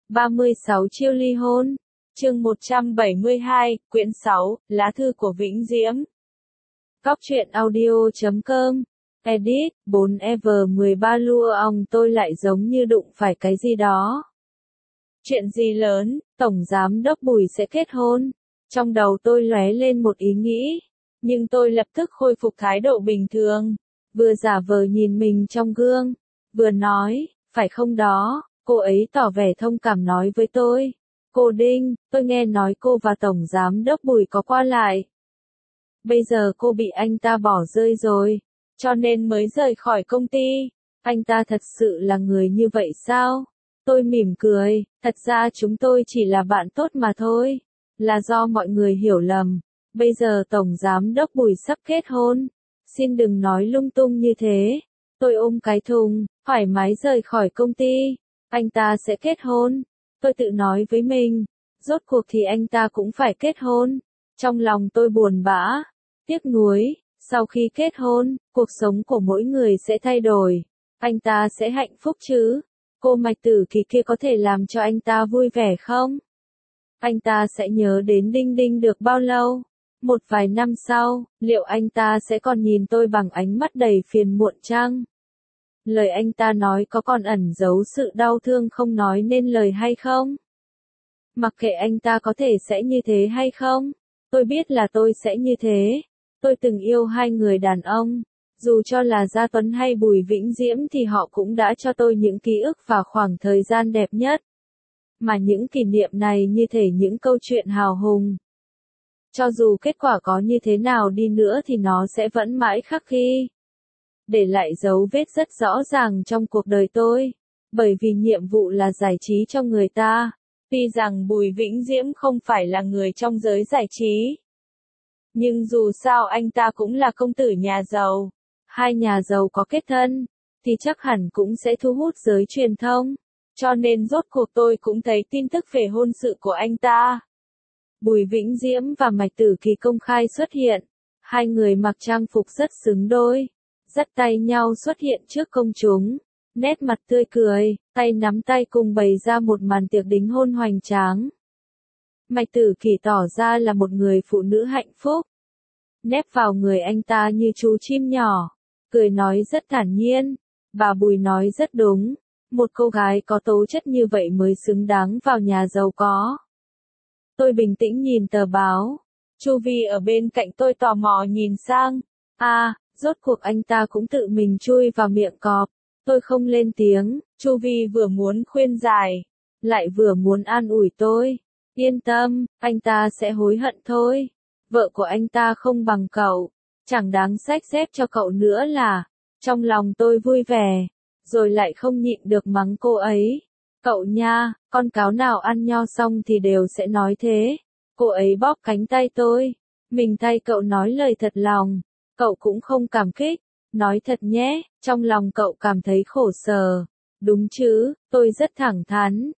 36 chiêu ly hôn. Chương 172, quyển 6, lá thư của Vĩnh Diễm. Góc truyện audio.com. Edit, 4EV13 lua ong tôi lại giống như đụng phải cái gì đó. Chuyện gì lớn, Tổng Giám đốc Bùi sẽ kết hôn. Trong đầu tôi lóe lên một ý nghĩ. Nhưng tôi lập tức khôi phục thái độ bình thường. Vừa giả vờ nhìn mình trong gương. Vừa nói, phải không đó, cô ấy tỏ vẻ thông cảm nói với tôi. Cô Đinh, tôi nghe nói cô và Tổng Giám đốc Bùi có qua lại. Bây giờ cô bị anh ta bỏ rơi rồi, cho nên mới rời khỏi công ty. Anh ta thật sự là người như vậy sao? Tôi mỉm cười, thật ra chúng tôi chỉ là bạn tốt mà thôi. Là do mọi người hiểu lầm. Bây giờ Tổng Giám đốc Bùi sắp kết hôn. Xin đừng nói lung tung như thế. Tôi ôm cái thùng, thoải mái rời khỏi công ty. Anh ta sẽ kết hôn. Tôi tự nói với mình, rốt cuộc thì anh ta cũng phải kết hôn. Trong lòng tôi buồn bã, tiếc nuối, sau khi kết hôn, cuộc sống của mỗi người sẽ thay đổi. Anh ta sẽ hạnh phúc chứ? Cô Mạch Tử Kỳ kia có thể làm cho anh ta vui vẻ không? Anh ta sẽ nhớ đến Đinh Đinh được bao lâu? Một vài năm sau, liệu anh ta sẽ còn nhìn tôi bằng ánh mắt đầy phiền muộn chăng? Lời anh ta nói có còn ẩn giấu sự đau thương không nói nên lời hay không? Mặc kệ anh ta có thể sẽ như thế hay không? Tôi biết là tôi sẽ như thế. Tôi từng yêu hai người đàn ông. Dù cho là Gia Tuấn hay Bùi Vĩnh Diễm thì họ cũng đã cho tôi những ký ức và khoảng thời gian đẹp nhất. Mà những kỷ niệm này như thể những câu chuyện hào hùng. Cho dù kết quả có như thế nào đi nữa thì nó sẽ vẫn mãi khắc ghi. Để lại dấu vết rất rõ ràng trong cuộc đời tôi. Bởi vì nhiệm vụ là giải trí cho người ta. Tuy rằng Bùi Vĩnh Diễm không phải là người trong giới giải trí. Nhưng dù sao anh ta cũng là công tử nhà giàu. Hai nhà giàu có kết thân, thì chắc hẳn cũng sẽ thu hút giới truyền thông. Cho nên rốt cuộc tôi cũng thấy tin tức về hôn sự của anh ta. Bùi Vĩnh Diễm và Mạch Tử Kỳ công khai xuất hiện. Hai người mặc trang phục rất xứng đôi. Dắt tay nhau xuất hiện trước công chúng. Nét mặt tươi cười, tay nắm tay cùng bày ra một màn tiệc đính hôn hoành tráng. Mạch Tử Kỳ tỏ ra là một người phụ nữ hạnh phúc. Nép vào người anh ta như chú chim nhỏ. Cười nói rất thản nhiên. Bà Bùi nói rất đúng. Một cô gái có tố chất như vậy mới xứng đáng vào nhà giàu có. Tôi bình tĩnh nhìn tờ báo. Chu Vi ở bên cạnh tôi tò mò nhìn sang. Rốt cuộc anh ta cũng tự mình chui vào miệng cọp. Tôi không lên tiếng, Chu Vi vừa muốn khuyên giải, lại vừa muốn an ủi tôi. Yên tâm, anh ta sẽ hối hận thôi. Vợ của anh ta không bằng cậu, chẳng đáng xách xếp cho cậu nữa là. Trong lòng tôi vui vẻ, rồi lại không nhịn được mắng cô ấy. Cậu nha, con cáo nào ăn nho xong thì đều sẽ nói thế. Cô ấy bóp cánh tay tôi. Mình thay cậu nói lời thật lòng. Cậu cũng không cảm kích. Nói thật nhé, trong lòng cậu cảm thấy khổ sở. Đúng chứ, tôi rất thẳng thắn,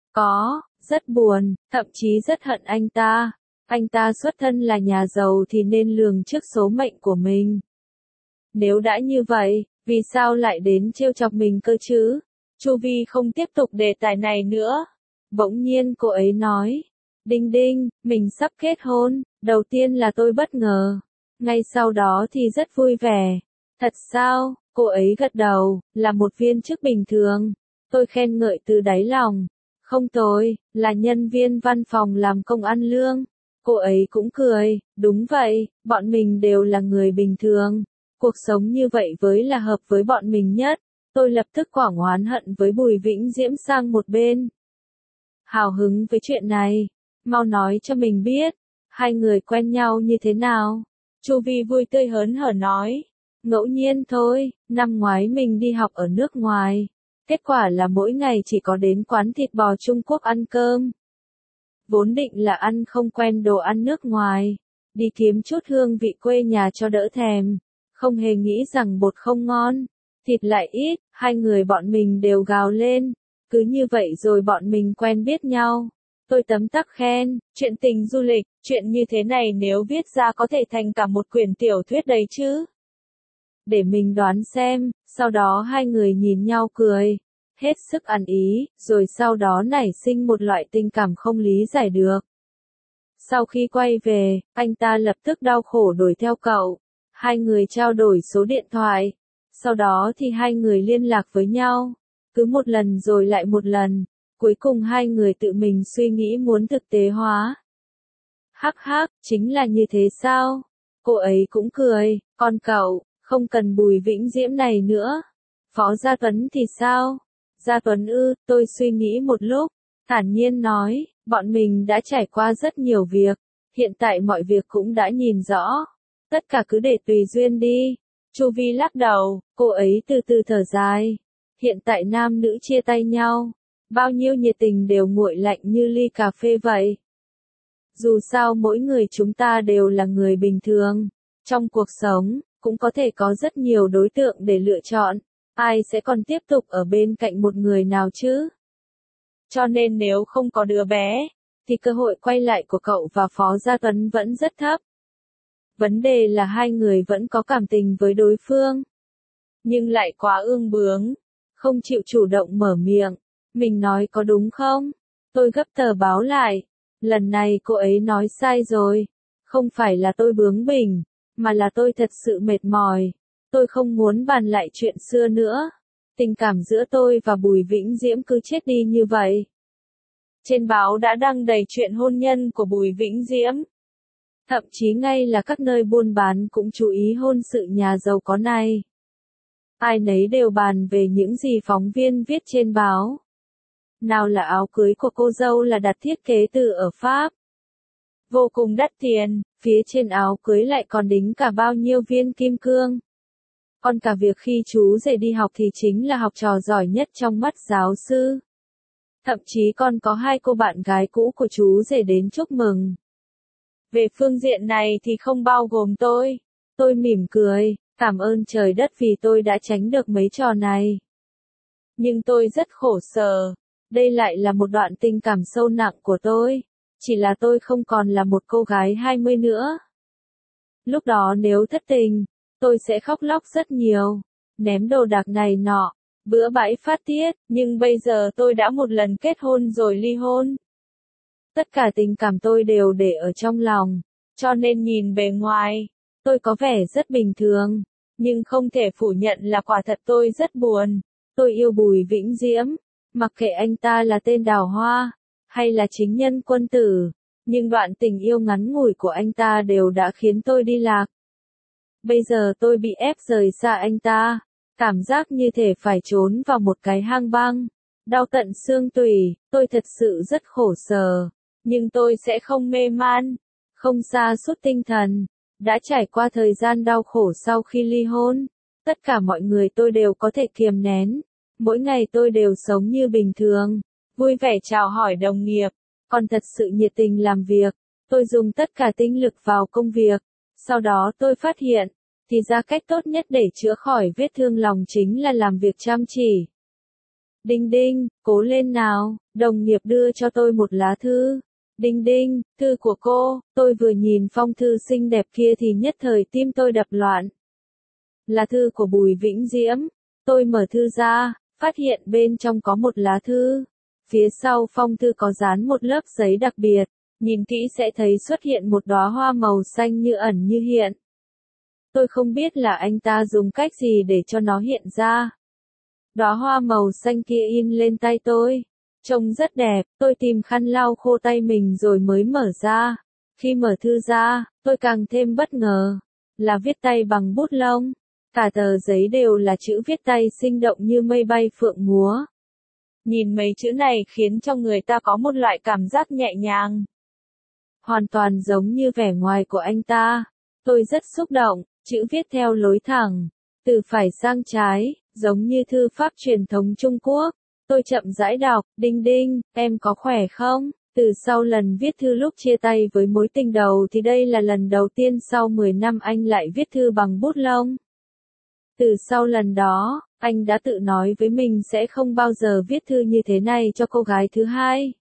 rất buồn, thậm chí rất hận anh ta. Anh ta xuất thân là nhà giàu thì nên lường trước số mệnh của mình. Nếu đã như vậy, vì sao lại đến trêu chọc mình cơ chứ? Chu Vi không tiếp tục đề tài này nữa. Bỗng nhiên cô ấy nói, Đinh Đinh, mình sắp kết hôn. Đầu tiên là tôi bất ngờ. Ngay sau đó thì rất vui vẻ. Thật sao? Cô ấy gật đầu, là một viên chức bình thường. Tôi khen ngợi từ đáy lòng. Không tồi, là nhân viên văn phòng làm công ăn lương. Cô ấy cũng cười, đúng vậy, bọn mình đều là người bình thường. Cuộc sống như vậy với là hợp với bọn mình nhất. Tôi lập tức quảng oán hận với Bùi Vĩnh Diễm sang một bên. Hào hứng với chuyện này, mau nói cho mình biết, hai người quen nhau như thế nào? Chu Vi vui tươi hớn hở nói. Ngẫu nhiên thôi, năm ngoái mình đi học ở nước ngoài. Kết quả là mỗi ngày chỉ có đến quán thịt bò Trung Quốc ăn cơm. Vốn định là ăn không quen đồ ăn nước ngoài. Đi kiếm chút hương vị quê nhà cho đỡ thèm. Không hề nghĩ rằng bột không ngon. Thịt lại ít, hai người bọn mình đều gào lên. Cứ như vậy rồi bọn mình quen biết nhau. Tôi tấm tắc khen, chuyện tình du lịch, chuyện như thế này nếu viết ra có thể thành cả một quyển tiểu thuyết đấy chứ. Để mình đoán xem, sau đó hai người nhìn nhau cười. hết sức ăn ý, rồi sau đó nảy sinh một loại tình cảm không lý giải được. Sau khi quay về, anh ta lập tức đau khổ đuổi theo cậu. Hai người trao đổi số điện thoại. Sau đó thì hai người liên lạc với nhau. Cứ một lần rồi lại một lần. Cuối cùng hai người tự mình suy nghĩ muốn thực tế hóa. Hắc hắc, chính là như thế sao? Cô ấy cũng cười, còn cậu, không cần Bùi Vĩnh Diễm này nữa. Phó Gia Tuấn thì sao? Gia Tuấn ư, tôi suy nghĩ một lúc, thản nhiên nói, bọn mình đã trải qua rất nhiều việc, hiện tại mọi việc cũng đã nhìn rõ. Tất cả cứ để tùy duyên đi. Chu Vi lắc đầu, cô ấy từ từ thở dài. Hiện tại nam nữ chia tay nhau, bao nhiêu nhiệt tình đều nguội lạnh như ly cà phê vậy. Dù sao mỗi người chúng ta đều là người bình thường. Trong cuộc sống, cũng có thể có rất nhiều đối tượng để lựa chọn. Ai sẽ còn tiếp tục ở bên cạnh một người nào chứ? Cho nên nếu không có đứa bé, thì cơ hội quay lại của cậu và Phó Gia Tuấn vẫn rất thấp. Vấn đề là hai người vẫn có cảm tình với đối phương. Nhưng lại quá ương bướng. Không chịu chủ động mở miệng. Mình nói có đúng không? Tôi gấp tờ báo lại. Lần này cô ấy nói sai rồi. Không phải là tôi bướng bỉnh, mà là tôi thật sự mệt mỏi. Tôi không muốn bàn lại chuyện xưa nữa. Tình cảm giữa tôi và Bùi Vĩnh Diễm cứ chết đi như vậy. Trên báo đã đăng đầy chuyện hôn nhân của Bùi Vĩnh Diễm. Thậm chí ngay là các nơi buôn bán cũng chú ý hôn sự nhà giàu có này. Ai nấy đều bàn về những gì phóng viên viết trên báo. Nào là áo cưới của cô dâu là đặt thiết kế từ ở Pháp. Vô cùng đắt tiền, phía trên áo cưới lại còn đính cả bao nhiêu viên kim cương. Còn cả việc khi chú rể đi học thì chính là học trò giỏi nhất trong mắt giáo sư. Thậm chí còn có hai cô bạn gái cũ của chú rể đến chúc mừng. Về phương diện này thì không bao gồm tôi. Tôi mỉm cười, cảm ơn trời đất vì tôi đã tránh được mấy trò này. Nhưng tôi rất khổ sở. Đây lại là một đoạn tình cảm sâu nặng của tôi. Chỉ là tôi không còn là một cô gái 20 nữa. Lúc đó nếu thất tình, tôi sẽ khóc lóc rất nhiều. Ném đồ đạc này nọ, bữa bãi phát tiết. Nhưng bây giờ tôi đã một lần kết hôn rồi ly hôn. Tất cả tình cảm tôi đều để ở trong lòng. Cho nên nhìn bề ngoài, tôi có vẻ rất bình thường. Nhưng không thể phủ nhận là quả thật tôi rất buồn. Tôi yêu Bùi Vĩnh Diễm. Mặc kệ anh ta là tên đào hoa, hay là chính nhân quân tử, nhưng đoạn tình yêu ngắn ngủi của anh ta đều đã khiến tôi đi lạc. Bây giờ tôi bị ép rời xa anh ta, cảm giác như thể phải trốn vào một cái hang băng, đau tận xương tủy, tôi thật sự rất khổ sở, nhưng tôi sẽ không mê man, không sa sút tinh thần, đã trải qua thời gian đau khổ sau khi ly hôn, tất cả mọi người tôi đều có thể kiềm nén. Mỗi ngày tôi đều sống như bình thường, vui vẻ chào hỏi đồng nghiệp, còn thật sự nhiệt tình làm việc. Tôi dùng tất cả tinh lực vào công việc. Sau đó tôi phát hiện, thì ra cách tốt nhất để chữa khỏi vết thương lòng chính là làm việc chăm chỉ. Đinh đinh, cố lên nào, đồng nghiệp đưa cho tôi một lá thư. Đinh đinh, thư của cô, tôi vừa nhìn phong thư xinh đẹp kia thì nhất thời tim tôi đập loạn. Là thư của Bùi Vĩnh Diễm. Tôi mở thư ra. Phát hiện bên trong có một lá thư. Phía sau phong thư có dán một lớp giấy đặc biệt. Nhìn kỹ sẽ thấy xuất hiện một đóa hoa màu xanh như ẩn như hiện. Tôi không biết là anh ta dùng cách gì để cho nó hiện ra. Đóa hoa màu xanh kia in lên tay tôi. Trông rất đẹp, tôi tìm khăn lau khô tay mình rồi mới mở ra. Khi mở thư ra, tôi càng thêm bất ngờ. Là viết tay bằng bút lông. Cả tờ giấy đều là chữ viết tay sinh động như mây bay phượng múa. Nhìn mấy chữ này khiến cho người ta có một loại cảm giác nhẹ nhàng. Hoàn toàn giống như vẻ ngoài của anh ta. Tôi rất xúc động, chữ viết theo lối thẳng, từ phải sang trái, giống như thư pháp truyền thống Trung Quốc. Tôi chậm rãi đọc, đinh đinh, em có khỏe không? Từ sau lần viết thư lúc chia tay với mối tình đầu thì đây là lần đầu tiên sau 10 năm anh lại viết thư bằng bút lông. Từ sau lần đó, anh đã tự nói với mình sẽ không bao giờ viết thư như thế này cho cô gái thứ hai.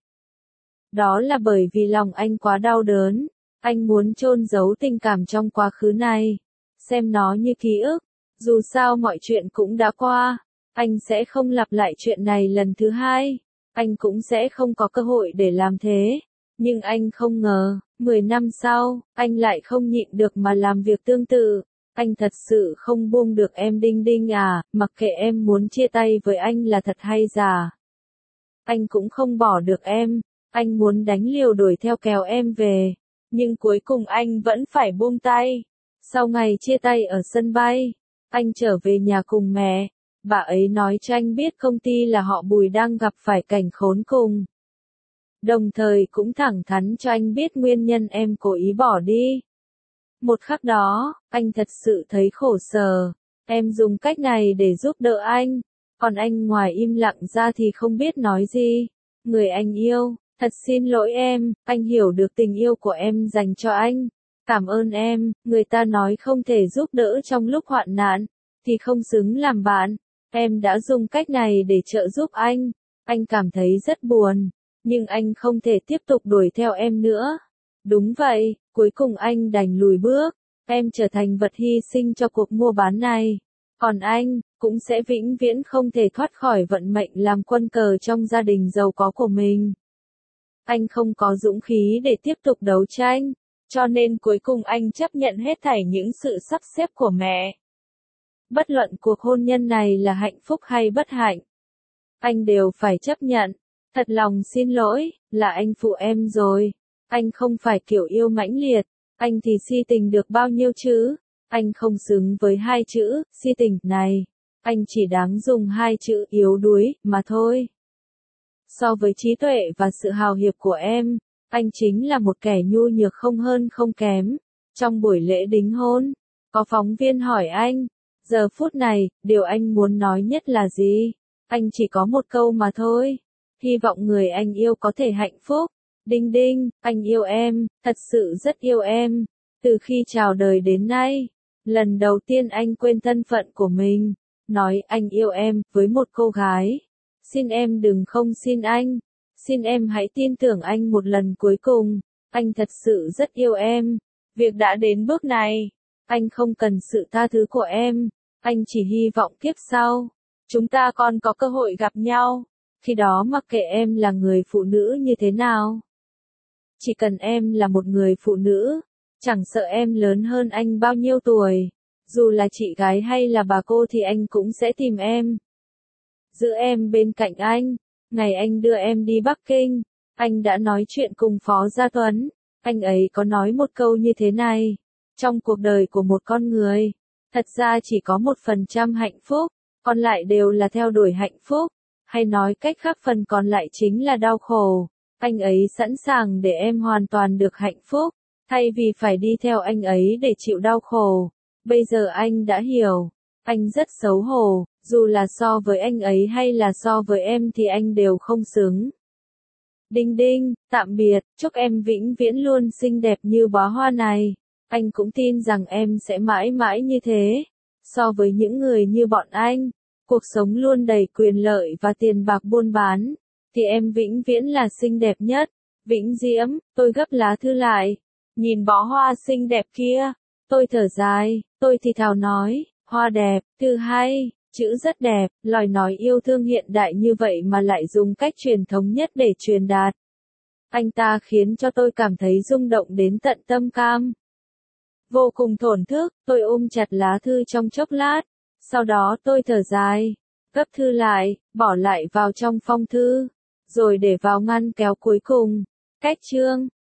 Đó là bởi vì lòng anh quá đau đớn, anh muốn chôn giấu tình cảm trong quá khứ này, xem nó như ký ức, dù sao mọi chuyện cũng đã qua, Anh sẽ không lặp lại chuyện này lần thứ hai. Anh cũng sẽ không có cơ hội để làm thế. Nhưng anh không ngờ, 10 năm sau, anh lại không nhịn được mà làm việc tương tự. Anh thật sự không buông được em Đinh Đinh à, mặc kệ em muốn chia tay với anh là thật hay giả. Anh cũng không bỏ được em, anh muốn đánh liều đuổi theo kéo em về. Nhưng cuối cùng anh vẫn phải buông tay. Sau ngày chia tay ở sân bay, anh trở về nhà cùng mẹ. Bà ấy nói cho anh biết công ty là họ Bùi đang gặp phải cảnh khốn cùng. Đồng thời cũng thẳng thắn cho anh biết nguyên nhân em cố ý bỏ đi. Một khắc đó, anh thật sự thấy khổ sở. Em dùng cách này để giúp đỡ anh. Còn anh ngoài im lặng ra thì không biết nói gì. Người anh yêu, thật xin lỗi em, anh hiểu được tình yêu của em dành cho anh. Cảm ơn em, người ta nói không thể giúp đỡ trong lúc hoạn nạn, thì không xứng làm bạn. Em đã dùng cách này để trợ giúp anh cảm thấy rất buồn, nhưng anh không thể tiếp tục đuổi theo em nữa. Đúng vậy, cuối cùng anh đành lùi bước, em trở thành vật hy sinh cho cuộc mua bán này. Còn anh, cũng sẽ vĩnh viễn không thể thoát khỏi vận mệnh làm quân cờ trong gia đình giàu có của mình. Anh không có dũng khí để tiếp tục đấu tranh, cho nên cuối cùng anh chấp nhận hết thảy những sự sắp xếp của mẹ. Bất luận cuộc hôn nhân này là hạnh phúc hay bất hạnh, anh đều phải chấp nhận. Thật lòng xin lỗi, là anh phụ em rồi. Anh không phải kiểu yêu mãnh liệt, anh thì si tình được bao nhiêu chứ? Anh không xứng với hai chữ, si tình, này. Anh chỉ đáng dùng hai chữ yếu đuối, mà thôi. So với trí tuệ và sự hào hiệp của em, anh chính là một kẻ nhu nhược không hơn không kém. Trong buổi lễ đính hôn, có phóng viên hỏi anh, giờ phút này, điều anh muốn nói nhất là gì? Anh chỉ có một câu mà thôi. Hy vọng người anh yêu có thể hạnh phúc. Đinh Đinh, anh yêu em, thật sự rất yêu em. Từ khi chào đời đến nay, lần đầu tiên anh quên thân phận của mình, nói anh yêu em với một cô gái. Xin em đừng không xin anh. Xin em hãy tin tưởng anh một lần cuối cùng. Anh thật sự rất yêu em. Việc đã đến bước này, anh không cần sự tha thứ của em. Anh chỉ hy vọng kiếp sau, chúng ta còn có cơ hội gặp nhau. Khi đó mặc kệ em là người phụ nữ như thế nào. Chỉ cần em là một người phụ nữ, chẳng sợ em lớn hơn anh bao nhiêu tuổi. Dù là chị gái hay là bà cô thì anh cũng sẽ tìm em. Giữ em bên cạnh anh. Ngày anh đưa em đi Bắc Kinh, anh đã nói chuyện cùng Phó Gia Tuấn. Anh ấy có nói một câu như thế này. Trong cuộc đời của một con người, thật ra chỉ có 1% hạnh phúc, còn lại đều là theo đuổi hạnh phúc. Hay nói cách khác phần còn lại chính là đau khổ. Anh ấy sẵn sàng để em hoàn toàn được hạnh phúc, thay vì phải đi theo anh ấy để chịu đau khổ. Bây giờ anh đã hiểu. Anh rất xấu hổ, dù là so với anh ấy hay là so với em thì anh đều không xứng. Đinh Đinh, tạm biệt, chúc em vĩnh viễn luôn xinh đẹp như bó hoa này. Anh cũng tin rằng em sẽ mãi mãi như thế. So với những người như bọn anh, cuộc sống luôn đầy quyền lợi và tiền bạc buôn bán, thì em vĩnh viễn là xinh đẹp nhất. Vĩnh Diễm, tôi gấp lá thư lại. Nhìn bó hoa xinh đẹp kia, tôi thở dài, tôi thì thào nói, hoa đẹp, thư hay, chữ rất đẹp, lời nói yêu thương hiện đại như vậy mà lại dùng cách truyền thống nhất để truyền đạt. Anh ta khiến cho tôi cảm thấy rung động đến tận tâm can. Vô cùng thổn thức, tôi ôm chặt lá thư trong chốc lát, sau đó tôi thở dài, gấp thư lại, bỏ lại vào trong phong thư, rồi để vào ngăn kéo cuối cùng. Cách chương